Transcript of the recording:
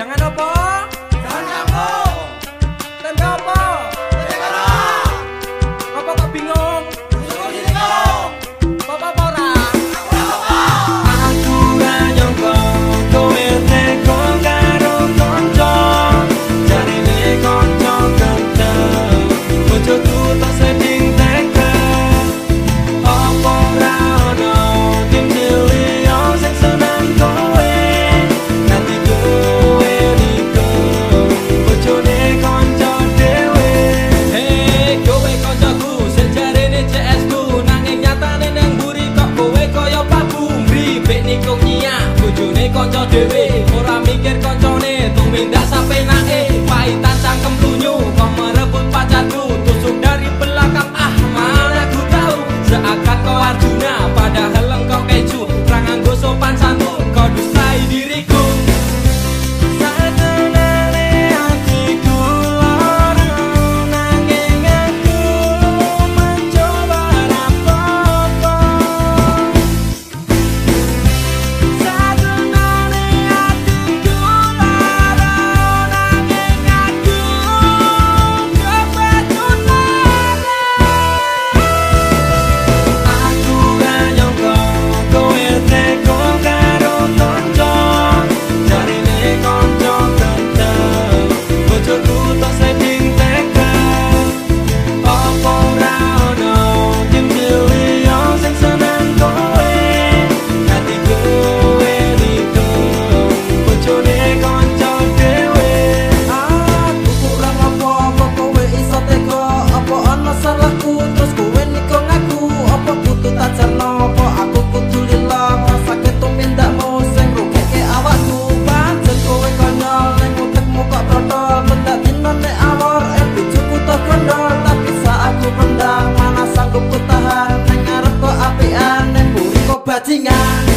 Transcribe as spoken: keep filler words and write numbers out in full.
Jangan apa? Jangan kamu. Tempe apa? Tempe kerang. Apa kok bingung? Suruh diri kau. Bapak pora. Aku ra nyangka kowe teko karo kanca, jarine kanca ganteng, bojoku tak seding teka. Apa ora ono tim liya sing seneng kowe, nanti kowe nikung bojone kanca dhewe. Hei, kowe kancaku, sejarene C S ku, nanging nyatane nang mburi kok kowe kaya pabu. Mripik nikung nyiak, bojone kanca dhewe, ora mikir kancane, tumindak sampe nake. Paitan cangkem lunyu, kok merebut pacarku, tusuk dari belakang. Ah, mana ku tahu, seakan kau Arjuna, padahal engkau keju. Ra nganggo sopan santun, kau dustai diriku. Satenane hatiku lara, nanging aku mencoba rapopo. Satenane hatiku lara, nanging aku mencoba tunane. Aku ra nyangka kowe teko karo kanca, jarine kanca ganteng, bojoku tak seding teka. Apa ora ono tim liya sing seneng kowe, nanti kowe nikung bojone kanca dhewe. Aku kurang apa-apa kowe iso tega. Apa ana salahku terus kowe nikung aku? Apa kudu tak jarno, apa aku kudu lila? Ngrasake tumindakmu sing rugeke awakku. Pancen kowe konyol ning utekmu kok trotol. Bendak dino nek awor eh bojoku tak gondol. Tak bisa aku pendam, mana sanggup ku tahan. Ning ngarep kok apian, ning mburi kok bajingan.